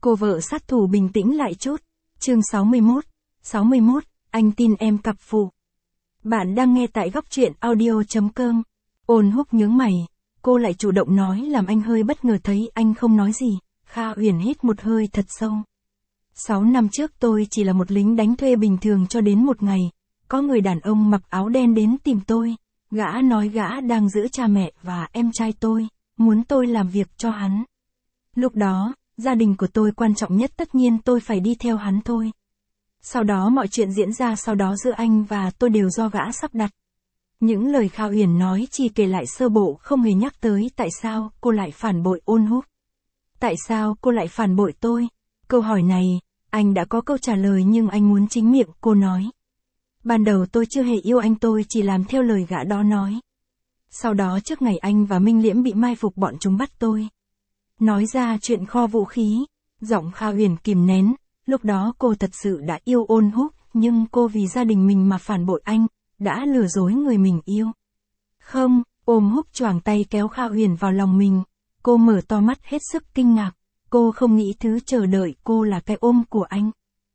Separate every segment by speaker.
Speaker 1: Cô vợ sát thủ bình tĩnh lại chút. Chương 61, anh tin em cặp phụ. Bạn đang nghe tại góc truyện audio.com. Ôn Húc nhướng mày, cô lại chủ động nói làm anh hơi bất ngờ thấy anh không nói gì. Kha Uyển hít một hơi thật sâu. 6 năm trước tôi chỉ là một lính đánh thuê bình thường cho đến một ngày, có người đàn ông mặc áo đen đến tìm tôi. Gã nói gã đang giữ cha mẹ và em trai tôi, muốn tôi làm việc cho hắn. Lúc đó, gia đình của tôi quan trọng nhất, tất nhiên tôi phải đi theo hắn thôi. Sau đó mọi chuyện diễn ra sau đó giữa anh và tôi đều do gã sắp đặt. Những lời Kha Uyển nói chỉ kể lại sơ bộ, không hề nhắc tới tại sao cô lại phản bội Ôn Húc. Tại sao cô lại phản bội tôi? Câu hỏi này, anh đã có câu trả lời nhưng anh muốn chính miệng cô nói. Ban đầu tôi chưa hề yêu anh, tôi chỉ làm theo lời gã đó nói. Sau đó trước ngày anh và Minh Liễm bị mai phục, bọn chúng bắt tôi. Nói ra chuyện kho vũ khí, giọng Kha Uyển kìm nén, lúc đó cô thật sự đã yêu Ôn Húc, nhưng cô vì gia đình mình mà phản bội anh, đã lừa dối người mình yêu. Không, Ôn Húc choàng tay kéo Kha Uyển vào lòng mình, cô mở to mắt hết sức kinh ngạc, cô không nghĩ thứ chờ đợi cô là cái ôm của anh.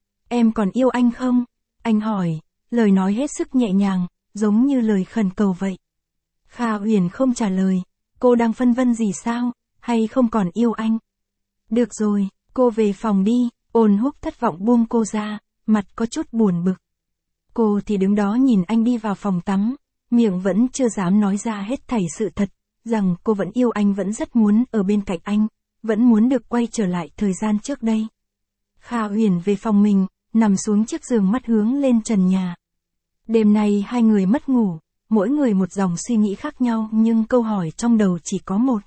Speaker 1: Em còn yêu anh không? Anh hỏi, lời nói hết sức nhẹ nhàng, giống như lời khẩn cầu vậy. Kha Uyển không trả lời, cô đang phân vân gì sao, hay không còn yêu anh? Được rồi, cô về phòng đi. Ôn Húc thất vọng buông cô ra, mặt có chút buồn bực. Cô thì đứng đó nhìn anh đi vào phòng tắm, miệng vẫn chưa dám nói ra hết thảy sự thật, rằng cô vẫn yêu anh, vẫn rất muốn ở bên cạnh anh, vẫn muốn được quay trở lại thời gian trước đây. Kha Uyển về phòng mình, nằm xuống chiếc giường, mắt hướng lên trần nhà. Đêm nay hai người mất ngủ, mỗi người một dòng suy nghĩ khác nhau, nhưng câu hỏi trong đầu chỉ có một.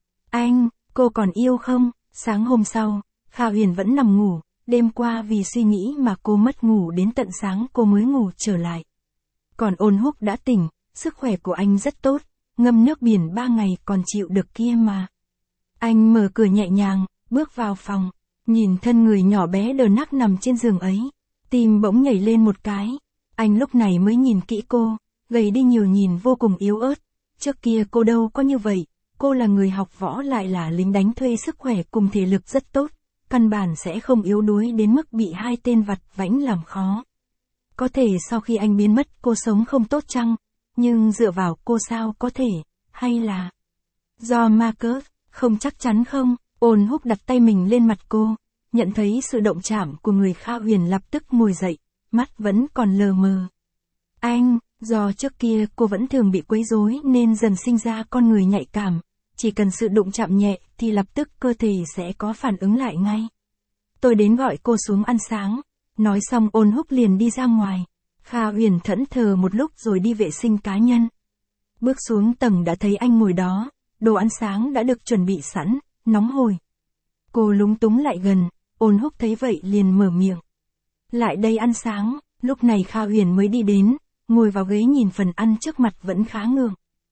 Speaker 1: Anh, cô còn yêu không? Sáng hôm sau, Kha Uyển vẫn nằm ngủ, đêm qua vì suy nghĩ mà cô mất ngủ đến tận sáng cô mới ngủ trở lại. Còn Ôn Húc đã tỉnh, sức khỏe của anh rất tốt, ngâm nước biển 3 ngày còn chịu được kia mà. Anh mở cửa nhẹ nhàng, bước vào phòng, nhìn thân người nhỏ bé đờ nắc nằm trên giường ấy, tim bỗng nhảy lên một cái. Anh lúc này mới nhìn kỹ cô, gầy đi nhiều, nhìn vô cùng yếu ớt. Trước kia cô đâu có như vậy, cô là người học võ lại là lính đánh thuê, sức khỏe cùng thể lực rất tốt, căn bản sẽ không yếu đuối đến mức bị hai tên vặt vãnh làm khó. Có thể sau khi anh biến mất cô sống không tốt chăng? Nhưng dựa vào cô sao có thể, hay là do ma cớ? Không chắc chắn không? Ôn Húc đặt tay mình lên mặt cô, nhận thấy sự động chạm của người Kha Uyển lập tức ngồi dậy, mắt vẫn còn lờ mờ. Anh, do trước kia cô vẫn thường bị quấy rối nên dần sinh ra con người nhạy cảm, chỉ cần sự đụng chạm nhẹ thì lập tức cơ thể sẽ có phản ứng lại ngay. Tôi đến gọi cô xuống ăn sáng. Nói xong Ôn Húc liền đi ra ngoài. Kha Uyển thẫn thờ một lúc rồi đi vệ sinh cá nhân. Bước xuống tầng đã thấy anh ngồi đó, đồ ăn sáng đã được chuẩn bị sẵn, nóng hổi. Cô lúng túng lại gần, Ôn Húc thấy vậy liền mở miệng. Lại đây ăn sáng. Lúc này Kha Uyển mới đi đến, ngồi vào ghế nhìn phần ăn trước mặt vẫn khá ngượng.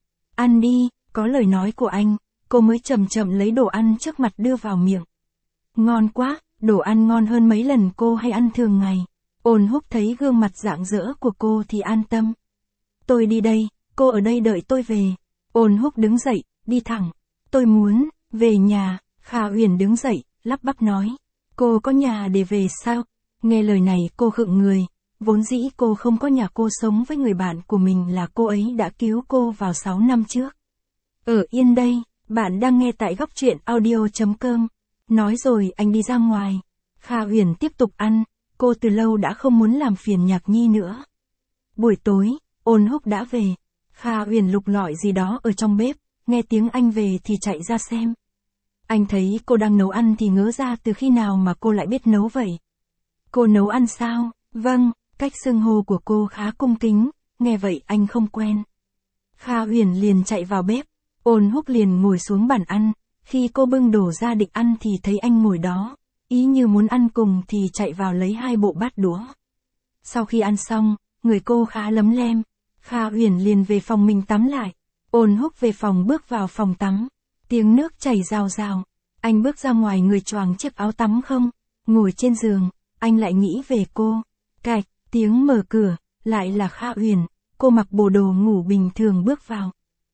Speaker 1: Ăn đi, có lời nói của anh, cô mới chậm chậm lấy đồ ăn trước mặt đưa vào miệng. Ngon quá, đồ ăn ngon hơn mấy lần cô hay ăn thường ngày. Ôn Húc thấy gương mặt rạng rỡ của cô thì an tâm. Tôi đi đây, cô ở đây đợi tôi về. Ôn Húc đứng dậy, đi thẳng. Tôi muốn về nhà. Kha Uyển đứng dậy, lắp bắp nói. Cô có nhà để về sao? Nghe lời này cô khựng người. Vốn dĩ cô không có nhà, cô sống với người bạn của mình là cô ấy đã cứu cô vào 6 năm trước. Ở yên đây, bạn đang nghe tại góc truyện audio.com. Nói rồi anh đi ra ngoài. Kha Uyển tiếp tục ăn, cô từ lâu đã không muốn làm phiền Nhạc Nhi nữa. Buổi tối, Ôn Húc đã về. Kha Uyển lục lọi gì đó ở trong bếp, nghe tiếng anh về thì chạy ra xem. Anh thấy cô đang nấu ăn thì ngớ ra từ khi nào mà cô lại biết nấu vậy. Cô nấu ăn sao? Vâng, cách xưng hô của cô khá cung kính, nghe vậy anh không quen. Kha Uyển liền chạy vào bếp, Ôn Húc liền ngồi xuống bàn ăn, khi cô bưng đồ ra định ăn thì thấy anh ngồi đó, ý như muốn ăn cùng thì chạy vào lấy 2 bộ bát đũa. Sau khi ăn xong, người cô khá lấm lem, Kha Uyển liền về phòng mình tắm lại. Ôn Húc về phòng bước vào phòng tắm, tiếng nước chảy rào rào, anh bước ra ngoài, người choàng chiếc áo tắm không, ngồi trên giường, anh lại nghĩ về cô. Cạch, tiếng mở cửa, lại là Kha Uyển, cô mặc bộ đồ ngủ bình thường bước vào.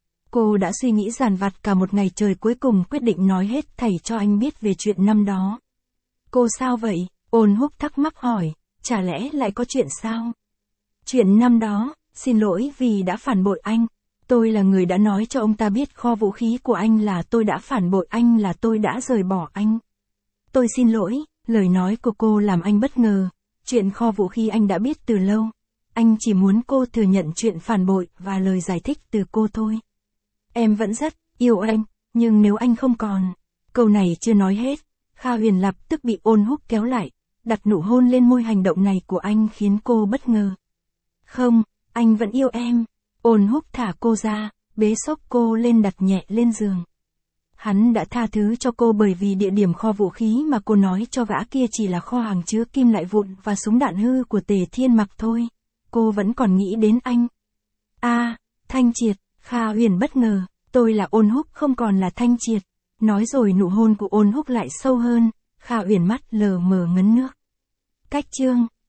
Speaker 1: Cô đã suy nghĩ dằn vặt cả một ngày trời, cuối cùng quyết định nói hết thảy cho anh biết về chuyện năm đó. Cô sao vậy? Ôn Húc thắc mắc hỏi, chả lẽ lại có chuyện sao? Chuyện năm đó, xin lỗi vì đã phản bội anh. Tôi là người đã nói cho ông ta biết kho vũ khí của anh, là tôi đã phản bội anh, là tôi đã rời bỏ anh. Tôi xin lỗi, lời nói của cô làm anh bất ngờ. Chuyện kho vũ khí anh đã biết từ lâu. Anh chỉ muốn cô thừa nhận chuyện phản bội và lời giải thích từ cô thôi. Em vẫn rất yêu anh, nhưng nếu anh không còn... Câu này chưa nói hết, Kha Huyền lập tức bị Ôn Húc kéo lại, đặt nụ hôn lên môi. Hành động này của anh khiến cô bất ngờ. Không, anh vẫn yêu em. Ôn Húc thả cô ra, bế xốc cô lên đặt nhẹ lên giường. Hắn đã tha thứ cho cô bởi vì địa điểm kho vũ khí mà cô nói cho gã kia chỉ là kho hàng chứa kim loại vụn và súng đạn hư của Tề Thiên Mặc thôi. Cô vẫn còn nghĩ đến anh. Thanh Triệt, Kha Huyền bất ngờ, tôi là Ôn Húc, không còn là Thanh Triệt. Nói rồi nụ hôn của Ôn Húc lại sâu hơn, Kha Huyền mắt lờ mờ ngấn nước. Cách chương